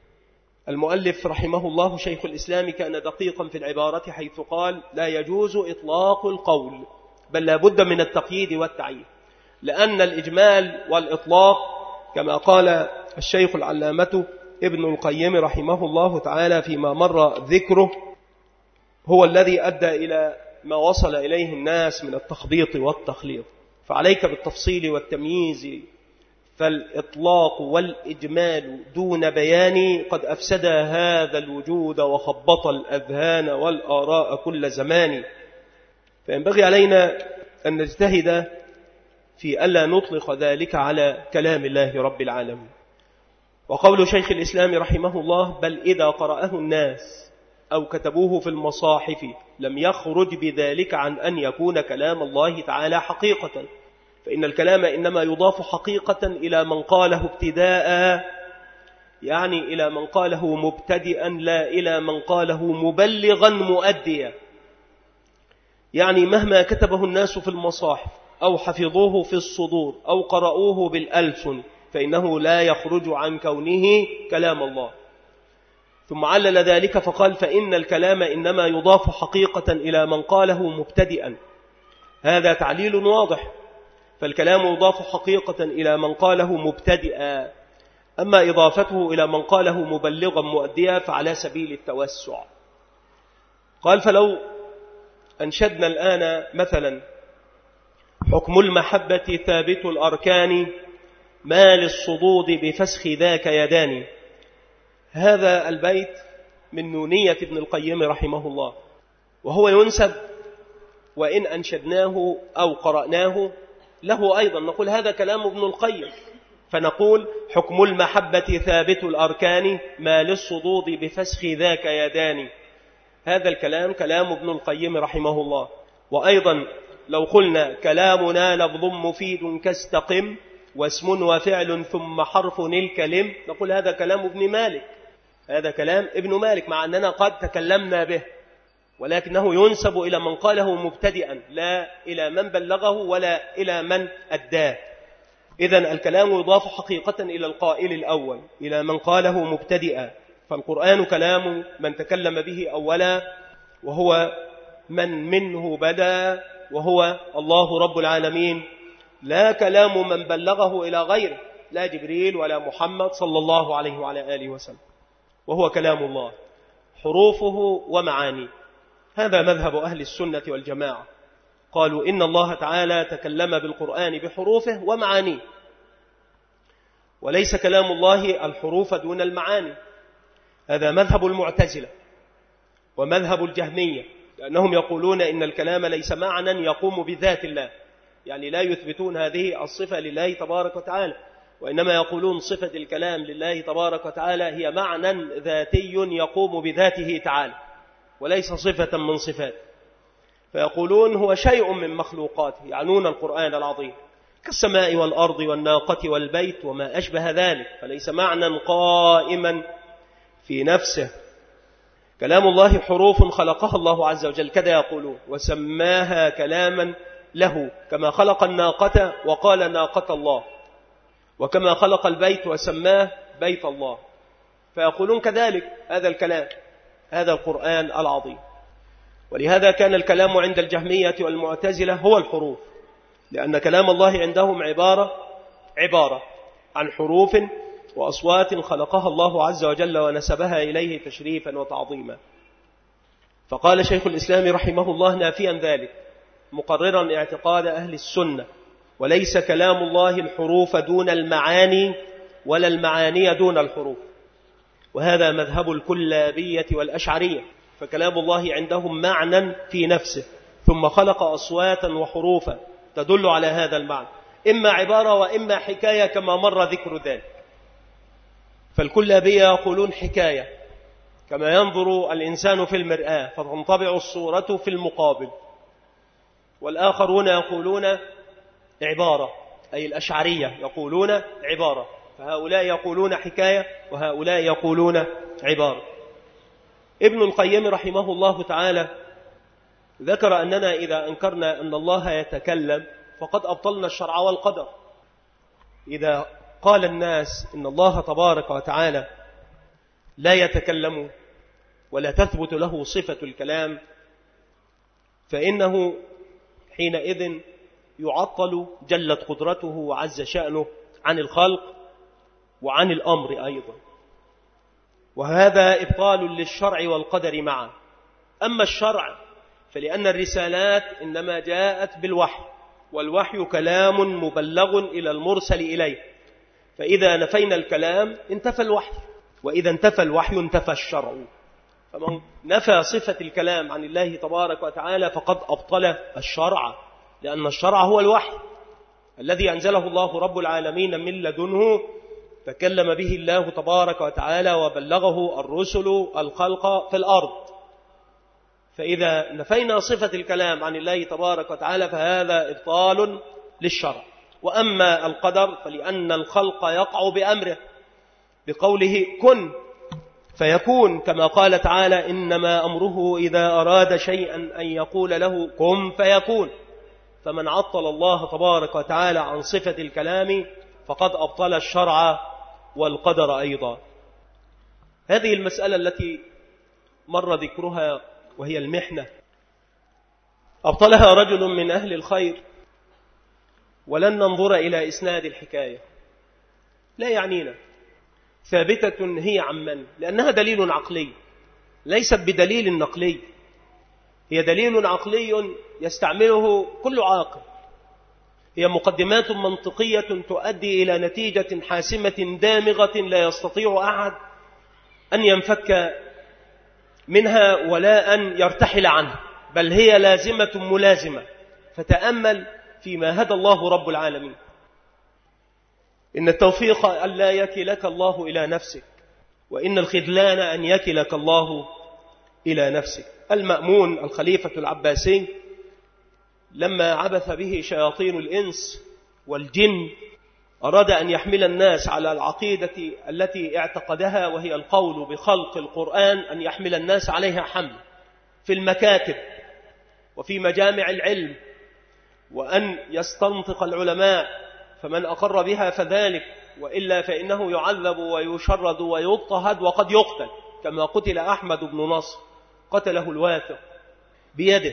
المؤلف رحمه الله شيخ الإسلام كان دقيقا في العبارة حيث قال لا يجوز إطلاق القول، بل لا بد من التقييد والتعيين، لأن الإجمال والإطلاق كما قال الشيخ العلامة ابن القيم رحمه الله تعالى فيما مر ذكره هو الذي أدى إلى ما وصل إليه الناس من التخبيط والتخليط. فعليك بالتفصيل والتمييز، فالإطلاق والإجمال دون بيان قد أفسد هذا الوجود وخبط الأذهان والآراء كل زمان. فينبغي علينا أن نجتهد في ألا نطلق ذلك على كلام الله رب العالمين. وقول شيخ الإسلام رحمه الله بل إذا قرأه الناس أو كتبوه في المصاحف لم يخرج بذلك عن أن يكون كلام الله تعالى حقيقة، فإن الكلام إنما يضاف حقيقة إلى من قاله ابتداء، يعني إلى من قاله مبتدئا لا إلى من قاله مبلغا مؤديا. يعني مهما كتبه الناس في المصاحف أو حفظوه في الصدور أو قرأوه بالألسن فإنه لا يخرج عن كونه كلام الله. ثم علل ذلك فقال فإن الكلام إنما يضاف حقيقة إلى من قاله مبتدئا. هذا تعليل واضح، فالكلام يضاف حقيقة إلى من قاله مبتدئا، أما إضافته إلى من قاله مبلغا مؤديا فعلى سبيل التوسع. قال فلو أنشدنا الآن مثلا حكم المحبة ثابت الأركان ما للصدود بفسخ ذاك يدان. هذا البيت من نونية ابن القيم رحمه الله، وهو ينسب وإن أنشدناه أو قرأناه له أيضا نقول هذا كلام ابن القيم، فنقول حكم المحبة ثابت الأركان ما للصدود بفسخ ذاك يدان. هذا الكلام كلام ابن القيم رحمه الله. وأيضا لو قلنا كلامنا لفظ مفيد كاستقم واسم وفعل ثم حرف الكلم، نقول هذا كلام ابن مالك، هذا كلام ابن مالك، مع أننا قد تكلمنا به، ولكنه ينسب إلى من قاله مبتدئا لا إلى من بلغه ولا إلى من أداه. إذن الكلام يضاف حقيقة إلى القائل الأول، إلى من قاله مبتدئا. فالقرآن كلام من تكلم به أولا، وهو من منه بدا، وهو الله رب العالمين، لا كلام من بلغه إلى غيره، لا جبريل ولا محمد صلى الله عليه وعلى آله وسلم، وهو كلام الله حروفه ومعانيه. هذا مذهب أهل السنة والجماعة، قالوا إن الله تعالى تكلم بالقرآن بحروفه ومعانيه، وليس كلام الله الحروف دون المعاني. هذا مذهب المعتزلة ومذهب الجهمية، لأنهم يقولون إن الكلام ليس معنى يقوم بذات الله، يعني لا يثبتون هذه الصفة لله تبارك وتعالى، وإنما يقولون صفة الكلام لله تبارك وتعالى هي معنى ذاتي يقوم بذاته تعالى، وليس صفة من صفات. فيقولون هو شيء من مخلوقاته، يعنون القرآن العظيم، كالسماء والأرض والناقة والبيت وما أشبه ذلك، فليس معنى قائما في نفسه. كلام الله حروف خلقها الله عز وجل، كذا يقولون، وسماها كلاما له، كما خلق الناقة وقال ناقة الله، وكما خلق البيت وسماه بيت الله. فيقولون كذلك هذا الكلام، هذا القرآن العظيم. ولهذا كان الكلام عند الجهمية والمعتزلة هو الحروف، لأن كلام الله عندهم عبارة عبارة عن حروف وأصوات خلقها الله عز وجل ونسبها إليه تشريفا وتعظيما. فقال شيخ الإسلام رحمه الله نافيا ذلك، مقررا اعتقاد أهل السنة، وليس كلام الله الحروف دون المعاني ولا المعاني دون الحروف. وهذا مذهب الكلابية والأشعرية، فكلام الله عندهم معنى في نفسه، ثم خلق أصواتا وحروفا تدل على هذا المعنى، إما عبارة وإما حكاية كما مر ذكر ذلك. فالكلابية يقولون حكاية، كما ينظر الإنسان في المرآة فتنطبع الصورة في المقابل. والآخرون يقولون عبارة، أي الأشعرية يقولون عبارة، فهؤلاء يقولون حكاية وهؤلاء يقولون عبارة. ابن القيم رحمه الله تعالى ذكر أننا إذا أنكرنا أن الله يتكلم فقد أبطلنا الشرع والقدر. إذا قال الناس إن الله تبارك وتعالى لا يتكلم ولا تثبت له صفة الكلام، فإنه حينئذ يعطل جلت قدرته وعز شأنه عن الخلق وعن الأمر أيضا، وهذا إبطال للشرع والقدر معا. أما الشرع فلأن الرسالات إنما جاءت بالوحي، والوحي كلام مبلغ إلى المرسل إليه، فإذا نفينا الكلام انتفى الوحي، وإذا انتفى الوحي انتفى الشرع. فمن نفى صفة الكلام عن الله تبارك وتعالى فقد أبطل الشرع، لأن الشرع هو الوحي الذي أنزله الله رب العالمين من لدنه، تكلم به الله تبارك وتعالى وبلغه الرسل الخلق في الأرض. فإذا نفينا صفة الكلام عن الله تبارك وتعالى فهذا إبطال للشرع. وأما القدر فلأن الخلق يقع بأمره، بقوله كن فيكون، كما قال تعالى إنما أمره إذا أراد شيئا أن يقول له كن فيكون. فمن عطل الله تبارك وتعالى عن صفة الكلام فقد أبطل الشرع والقدر أيضا. هذه المسألة التي مر ذكرها وهي المحنة أبطلها رجل من أهل الخير، ولن ننظر إلى إسناد الحكاية، لا يعنينا، ثابتة هي عن من؟ لأنها دليل عقلي ليست بدليل نقلي، هي دليل عقلي يستعمله كل عاقل، هي مقدمات منطقية تؤدي إلى نتيجة حاسمة دامغة لا يستطيع أحد أن ينفك منها ولا أن يرتحل عنها، بل هي لازمة ملازمة. فتأمل فيما هدى الله رب العالمين. إن التوفيق أن لا يكلك الله إلى نفسك، وإن الخذلان أن يكلك الله إلى نفسك. المأمون الخليفة العباسي لما عبث به شياطين الإنس والجن أراد أن يحمل الناس على العقيدة التي اعتقدها، وهي القول بخلق القرآن، أن يحمل الناس عليها حمل في المكاتب وفي مجامع العلم، وأن يستنطق العلماء، فمن أقر بها فذلك، وإلا فإنه يعذب ويشرد ويضطهد وقد يقتل، كما قتل أحمد بن نصر، قتله الواثق بيده.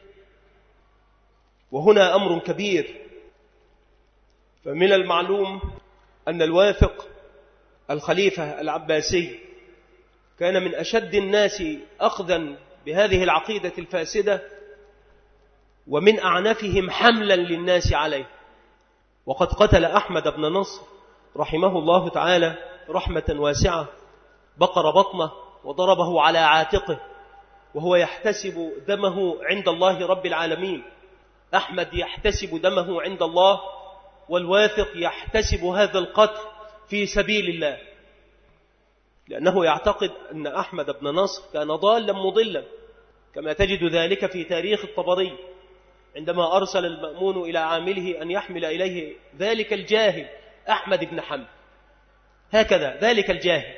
وهنا أمر كبير. فمن المعلوم أن الواثق الخليفة العباسي كان من أشد الناس أخذا بهذه العقيدة الفاسدة، ومن أعنفهم حملا للناس عليه. وقد قتل أحمد بن نصر رحمه الله تعالى رحمة واسعة، بقر بطنه وضربه على عاتقه وهو يحتسب دمه عند الله رب العالمين. أحمد يحتسب دمه عند الله، والواثق يحتسب هذا القتل في سبيل الله، لأنه يعتقد أن أحمد بن نصر كان ضالا مضلا، كما تجد ذلك في تاريخ الطبري عندما أرسل المأمون إلى عامله أن يحمل إليه ذلك الجاهل أحمد بن حنبل، هكذا ذلك الجاهل،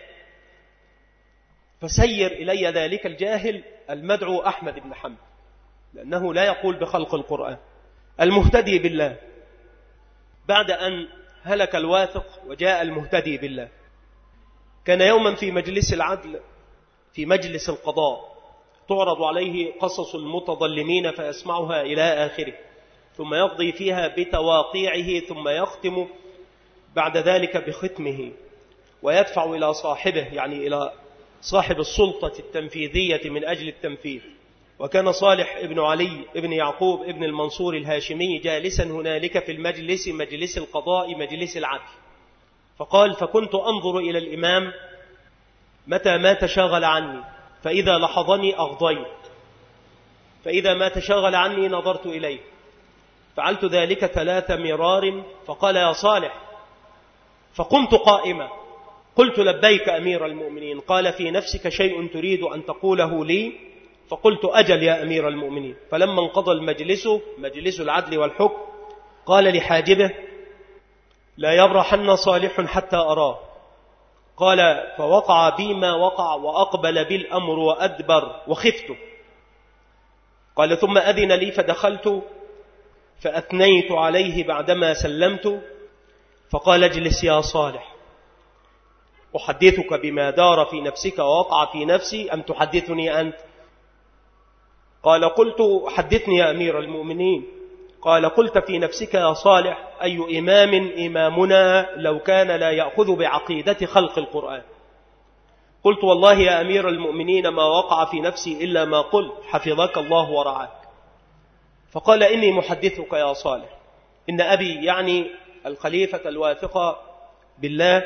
فسير إلي ذلك الجاهل المدعو أحمد بن حنبل، لأنه لا يقول بخلق القرآن. المهتدي بالله، بعد أن هلك الواثق وجاء المهتدي بالله، كان يوما في مجلس العدل في مجلس القضاء تعرض عليه قصص المتظلمين فيسمعها إلى آخره، ثم يقضي فيها بتواقيعه، ثم يختم بعد ذلك بختمه، ويدفع إلى صاحبه، يعني إلى صاحب السلطة التنفيذية من أجل التنفيذ. وكان صالح ابن علي ابن يعقوب ابن المنصور الهاشمي جالسا هنالك في المجلس، مجلس القضاء، مجلس العدل، فقال: فكنت أنظر إلى الإمام متى ما تشاغل عني، فإذا لحظني أغضيت، فإذا ما تشاغل عني نظرت إليه، فعلت ذلك ثلاث مرار. فقال: يا صالح، فقمت قائما، قلت: لبيك أمير المؤمنين. قال: في نفسك شيء تريد أن تقوله لي؟ فقلت: أجل يا أمير المؤمنين. فلما انقضى المجلس، مجلس العدل والحكم، قال لحاجبه: لا يبرحن صالح حتى أراه. قال: فوقع بي ما وقع، وأقبل بي الأمر وأدبر وخفت. قال: ثم أذن لي فدخلت فأثنيت عليه بعدما سلمت، فقال: اجلس يا صالح، أحدثك بما دار في نفسك ووقع في نفسي أم تحدثني أنت؟ قال: قلت: حدثني يا أمير المؤمنين. قال: قلت في نفسك يا صالح: أي إمام إمامنا لو كان لا يأخذ بعقيدة خلق القرآن؟ قلت: والله يا أمير المؤمنين ما وقع في نفسي إلا ما قلت، حفظك الله ورعاك. فقال: إني محدثك يا صالح، إن أبي، يعني الخليفة الواثق بالله،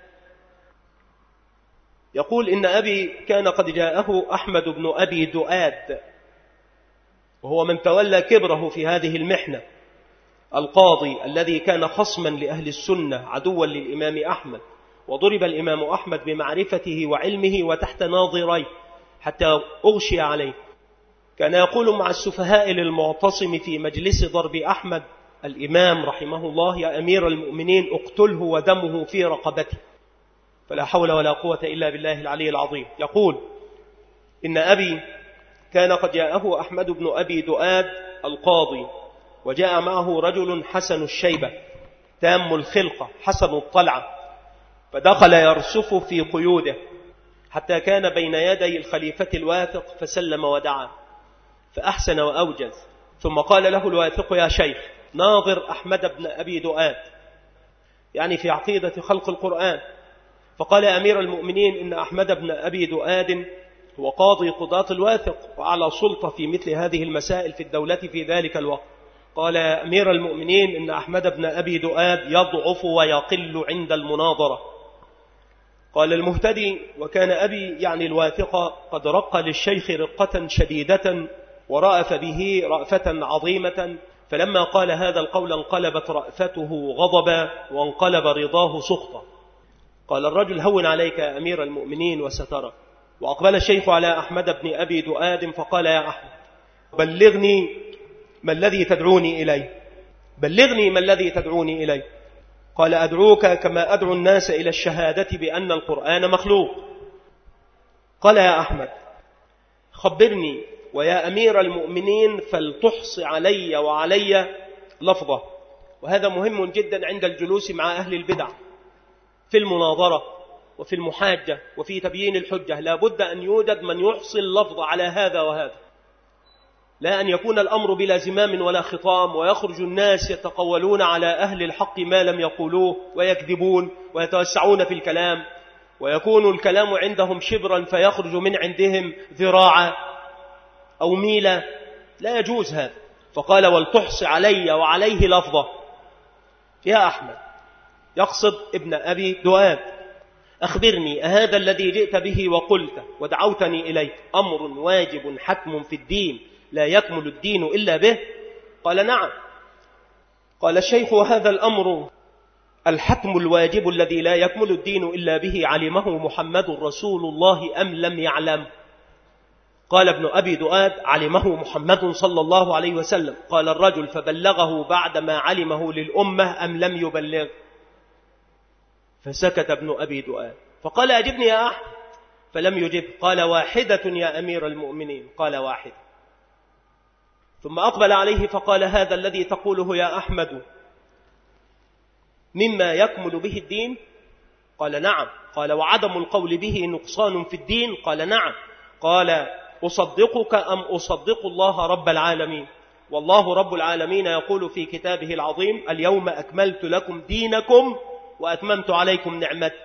يقول إن أبي كان قد جاءه أحمد بن أبي دؤاد، وهو من تولى كبره في هذه المحنة، القاضي الذي كان خصما لأهل السنة، عدوا للإمام أحمد، وضرب الإمام أحمد بمعرفته وعلمه وتحت ناظريه حتى أغشي عليه. كان يقول مع السفهاء للمعتصم في مجلس ضرب أحمد الإمام رحمه الله: يا أمير المؤمنين، اقتله ودمه في رقبته. فلا حول ولا قوة إلا بالله العلي العظيم. يقول إن أبي كان قد جاءه أحمد بن أبي دؤاد القاضي، وجاء معه رجل حسن الشيبة تام الخلقة حسن الطلعة، فدخل يرسف في قيوده حتى كان بين يدي الخليفة الواثق، فسلم ودعا فأحسن وأوجز، ثم قال له الواثق: يا شيخ، ناظر أحمد بن أبي دؤاد، يعني في عقيدة خلق القرآن. فقال: يا أمير المؤمنين، إن أحمد بن أبي دؤاد هو قاضي قضاة الواثق وعلى سلطة في مثل هذه المسائل في الدولة في ذلك الوقت. قال: يا أمير المؤمنين، إن أحمد بن أبي دؤاد يضعف ويقل عند المناظرة. قال المهتدي: وكان أبي، يعني الواثق، قد رق للشيخ رقة شديدة ورأف به رأفة عظيمة، فلما قال هذا القول انقلبت رأفته غضبا وانقلب رضاه سخطا. قال الرجل: هون عليك يا أمير المؤمنين وسترى. وأقبل الشيخ على أحمد بن أبي دؤاد فقال: يا أحمد، بلغني ما الذي تدعوني إليه، بلغني ما الذي تدعوني إليه. قال: أدعوك كما أدعو الناس إلى الشهادة بأن القرآن مخلوق. قال: يا أحمد، خبرني ويا أمير المؤمنين فلتحص علي وعلي لفظة. وهذا مهم جدا عند الجلوس مع أهل البدع في المناظرة وفي المحاجة وفي تبيين الحجة، لا بد أن يوجد من يحصي اللفظ على هذا وهذا، لا أن يكون الأمر بلا زمام ولا خطام ويخرج الناس يتقولون على أهل الحق ما لم يقولوه ويكذبون ويتوسعون في الكلام، ويكون الكلام عندهم شبرا فيخرج من عندهم ذراعا أو ميلا. لا يجوز هذا. فقال: ولتحص علي وعليه لفظة. يا أحمد، يقصد ابن أبي دؤاد، أخبرني، أهذا الذي جئت به وقلت ودعوتني إليه أمر واجب حتم في الدين لا يكمل الدين إلا به؟ قال: نعم. قال الشيخ: وهذا الأمر الحتم الواجب الذي لا يكمل الدين إلا به علمه محمد رسول الله أم لم يعلم؟ قال ابن أبي دؤاد: علمه محمد صلى الله عليه وسلم. قال الرجل: فبلغه بعدما علمه للأمة أم لم يبلغ؟ فسكت ابن أبي دؤاد. فقال: أجبني يا أحمد. فلم يجب. قال: واحدة يا أمير المؤمنين. قال: واحدة. ثم أقبل عليه فقال: هذا الذي تقوله يا أحمد مما يكمل به الدين؟ قال: نعم. قال: وعدم القول به نقصان في الدين؟ قال: نعم. قال: أصدقك أم أصدق الله رب العالمين؟ والله رب العالمين يقول في كتابه العظيم: اليوم أكملت لكم دينكم وأتممت عليكم نعمتي.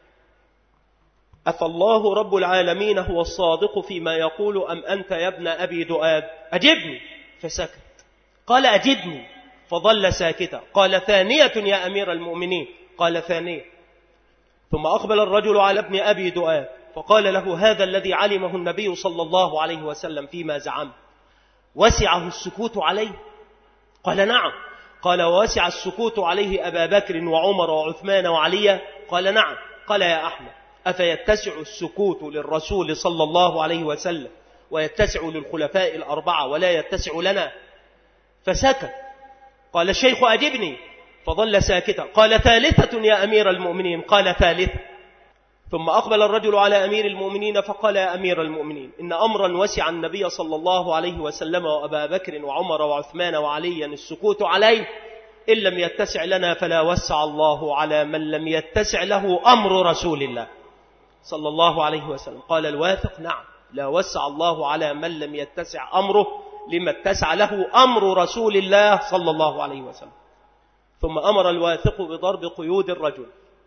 أفالله رب العالمين هو الصادق فيما يقول أم أنت يا ابن أبي دؤاد؟ أجبني. فسكت. قال: أجبني. فظل ساكتا. قال: ثانية يا أمير المؤمنين. قال: ثانية. ثم أقبل الرجل على ابن أبي دؤاد فقال له: هذا الذي علمه النبي صلى الله عليه وسلم فيما زعم وسعه السكوت عليه؟ قال: نعم. قال: ووسع السكوت عليه أبا بكر وعمر وعثمان وعلي؟ قال: نعم. قال: يا أحمد، أفيتسع السكوت للرسول صلى الله عليه وسلم ويتسع للخلفاء الأربعة ولا يتسع لنا؟ فسكت. قال الشيخ: أجبني. فظل ساكتا. قال: ثالثة يا أمير المؤمنين. قال: ثالثة. ثم أقبل الرجل على أمير المؤمنين فقال: يا أمير المؤمنين، إن أمرا وسع النبي صلى الله عليه وسلم وأبا بكر وعمر وعثمان وعليا السكوت عليه، إن لم يتسع لنا فلا وسع الله على من لم يتسع له أمر رسول الله صلى الله عليه وسلم. قال الواثق: نعم، لا وسع الله على من لم يتسع أمره لما اتسع له أمر رسول الله صلى الله عليه وسلم. ثم أمر الواثق بضرب قيود الرجل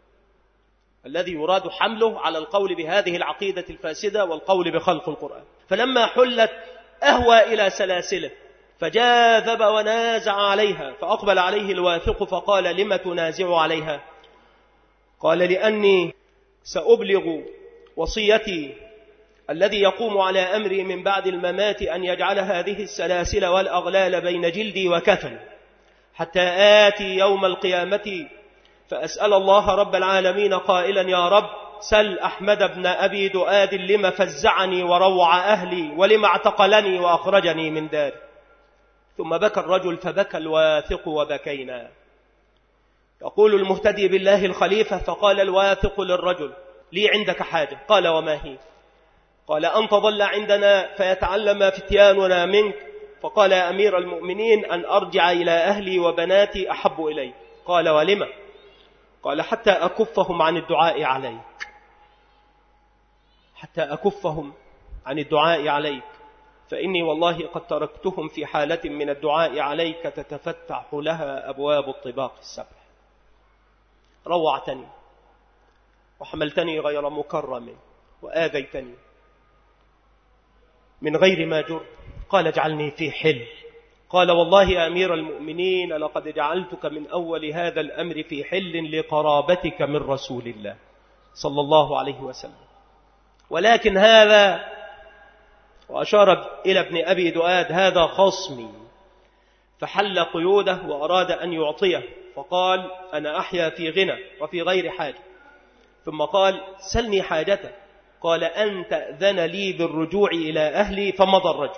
الذي يراد حمله على القول بهذه العقيدة الفاسدة والقول بخلق القرآن. فلما حلت أهوى إلى سلاسله فجاذب ونازع عليها، فأقبل عليه الواثق فقال: لم تنازع عليها؟ قال: لأني سأبلغ وصيتي الذي يقوم على أمري من بعد الممات أن يجعل هذه السلاسل والأغلال بين جلدي وكفني حتى آتي يوم القيامة فأسأل الله رب العالمين قائلا: يا رب، سل أحمد بن أبي دؤاد لما فزعني وروع أهلي ولما اعتقلني وأخرجني من داري. ثم بكى الرجل فبكى الواثق وبكينا. يقول المهتدي بالله الخليفة: فقال الواثق للرجل: لي عندك حاجة. قال: وما هي؟ قال: أن تظل عندنا فيتعلم فتياننا منك. فقال: يا أمير المؤمنين، أن أرجع إلى أهلي وبناتي أحب إلي. قال: ولما؟ قال: حتى أكفهم عن الدعاء عليك، حتى أكفهم عن الدعاء عليك، فإني والله قد تركتهم في حالة من الدعاء عليك تتفتح لها أبواب الطباق السبع. روعتني وحملتني غير مكرم وآذيتني من غير ما جر. قال: اجعلني في حل. قال: والله يا أمير المؤمنين، لقد جعلتك من أول هذا الأمر في حل لقرابتك من رسول الله صلى الله عليه وسلم، ولكن هذا، وأشار إلى ابن أبي دؤاد، هذا خصمي، فحل قيوده وأراد أن يعطيه، فقال أنا أحيا في غنى وفي غير حاجة. ثم قال سلني حاجتك، قال أن تأذن لي بالرجوع إلى أهلي، فمضى الرجل.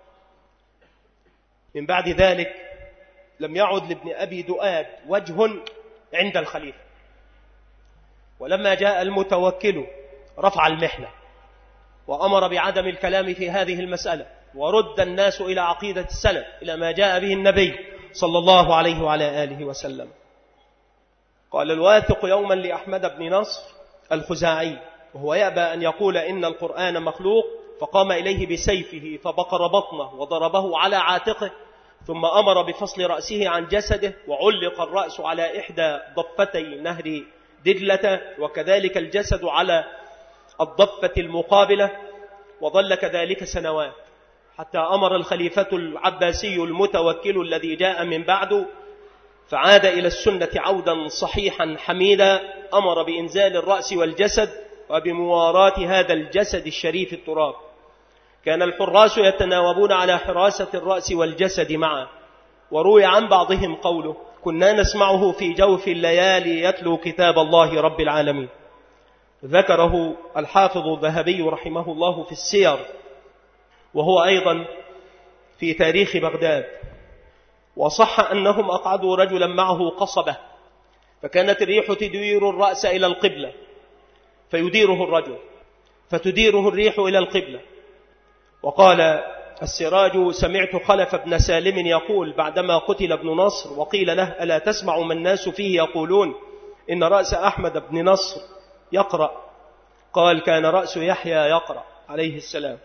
من بعد ذلك لم يعد لابن أبي دؤاد وجه عند الخليفة، ولما جاء المتوكل رفع المحنة وأمر بعدم الكلام في هذه المسألة، ورد الناس إلى عقيدة السلف، إلى ما جاء به النبي صلى الله عليه وعلى آله وسلم. قال الواثق يوما لأحمد بن نصر الخزاعي وهو يأبى أن يقول إن القرآن مخلوق، فقام إليه بسيفه فبقر بطنه وضربه على عاتقه، ثم أمر بفصل رأسه عن جسده، وعلق الرأس على إحدى ضفتي نهر دجلة، وكذلك الجسد على الضفة المقابلة، وظل كذلك سنوات، حتى أمر الخليفة العباسي المتوكل الذي جاء من بعده فعاد إلى السنة عودا صحيحا حميدا، أمر بإنزال الرأس والجسد وبمواراة هذا الجسد الشريف التراب. كان الحراس يتناوبون على حراسة الرأس والجسد معا، وروي عن بعضهم قوله كنا نسمعه في جوف الليالي يتلو كتاب الله رب العالمين. ذكره الحافظ الذهبي رحمه الله في السير، وهو أيضا في تاريخ بغداد. وصح أنهم أقعدوا رجلا معه قصبة، فكانت الريح تدير الرأس إلى القبلة فيديره الرجل، فتديره الريح إلى القبلة. وقال السراج سمعت خلف بن سالم يقول بعدما قتل ابن نصر وقيل له ألا تسمع ما الناس فيه يقولون إن رأس أحمد بن نصر يقرأ، قال كان رأس يحيى يقرأ عليه السلام.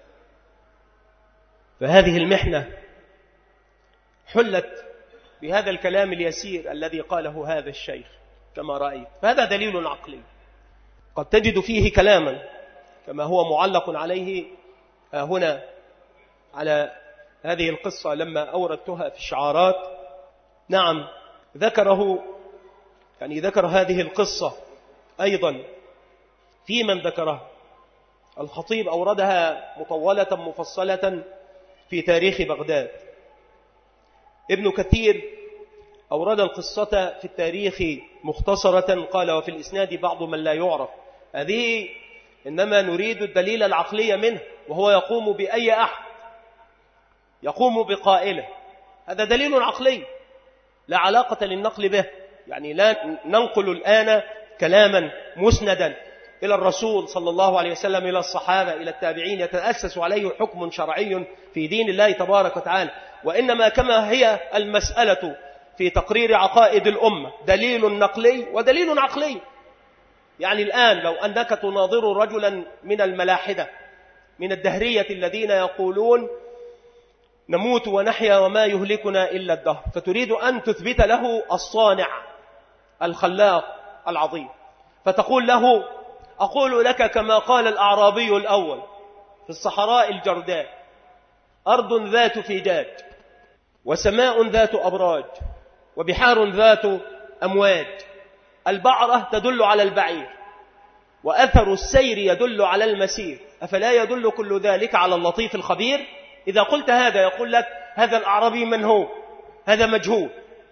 فهذه المحنة حلت بهذا الكلام اليسير الذي قاله هذا الشيخ كما رأيت، فهذا دليل عقلي. قد تجد فيه كلاما كما هو معلق عليه هنا على هذه القصة لما أوردتها في الشعارات. نعم ذكره، يعني ذكر هذه القصة أيضا في من ذكرها. الخطيب أوردها مطولة مفصلة في تاريخ بغداد. ابن كثير أورد القصة في التاريخ مختصرة، قال وفي الإسناد بعض من لا يعرف. هذه إنما نريد الدليل العقلي منه، وهو يقوم بأي أحد، يقوم بقائله، هذا دليل عقلي لا علاقة للنقل به. يعني لا ننقل الآن كلاما مسندا إلى الرسول صلى الله عليه وسلم، إلى الصحابة، إلى التابعين يتأسس عليه حكم شرعي في دين الله تبارك وتعالى، وإنما كما هي المسألة في تقرير عقائد الأمة دليل نقلي ودليل عقلي. يعني الآن لو أنك تناظر رجلا من الملاحدة من الدهرية الذين يقولون نموت ونحيا وما يهلكنا إلا الدهر، فتريد أن تثبت له الصانع الخلاق العظيم، فتقول له أقول لك كما قال الأعرابي الأول في الصحراء الجرداء أرض ذات فجاج وسماء ذات أبراج وبحار ذات أمواج، البعرة تدل على البعير وأثر السير يدل على المسير، أفلا يدل كل ذلك على اللطيف الخبير؟ إذا قلت هذا يقول لك هذا الأعرابي من هو؟ هذا مجهول.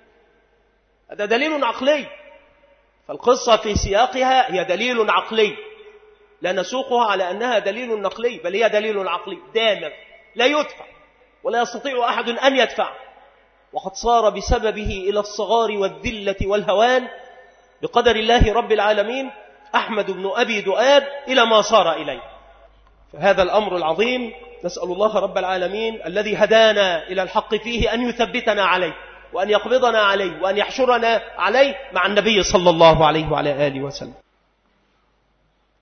هذا دليل عقلي. فالقصة في سياقها هي دليل عقلي، لا نسوقها على أنها دليل نقلي، بل هي دليل عقلي دامغ لا يدفع ولا يستطيع أحد أن يدفع، وقد صار بسببه إلى الصغار والذلة والهوان بقدر الله رب العالمين أحمد بن أبي دؤاد إلى ما صار إليه. فهذا الأمر العظيم نسأل الله رب العالمين الذي هدانا إلى الحق فيه أن يثبتنا عليه، وأن يقبضنا عليه، وأن يحشرنا عليه مع النبي صلى الله عليه وعلى آله وسلم.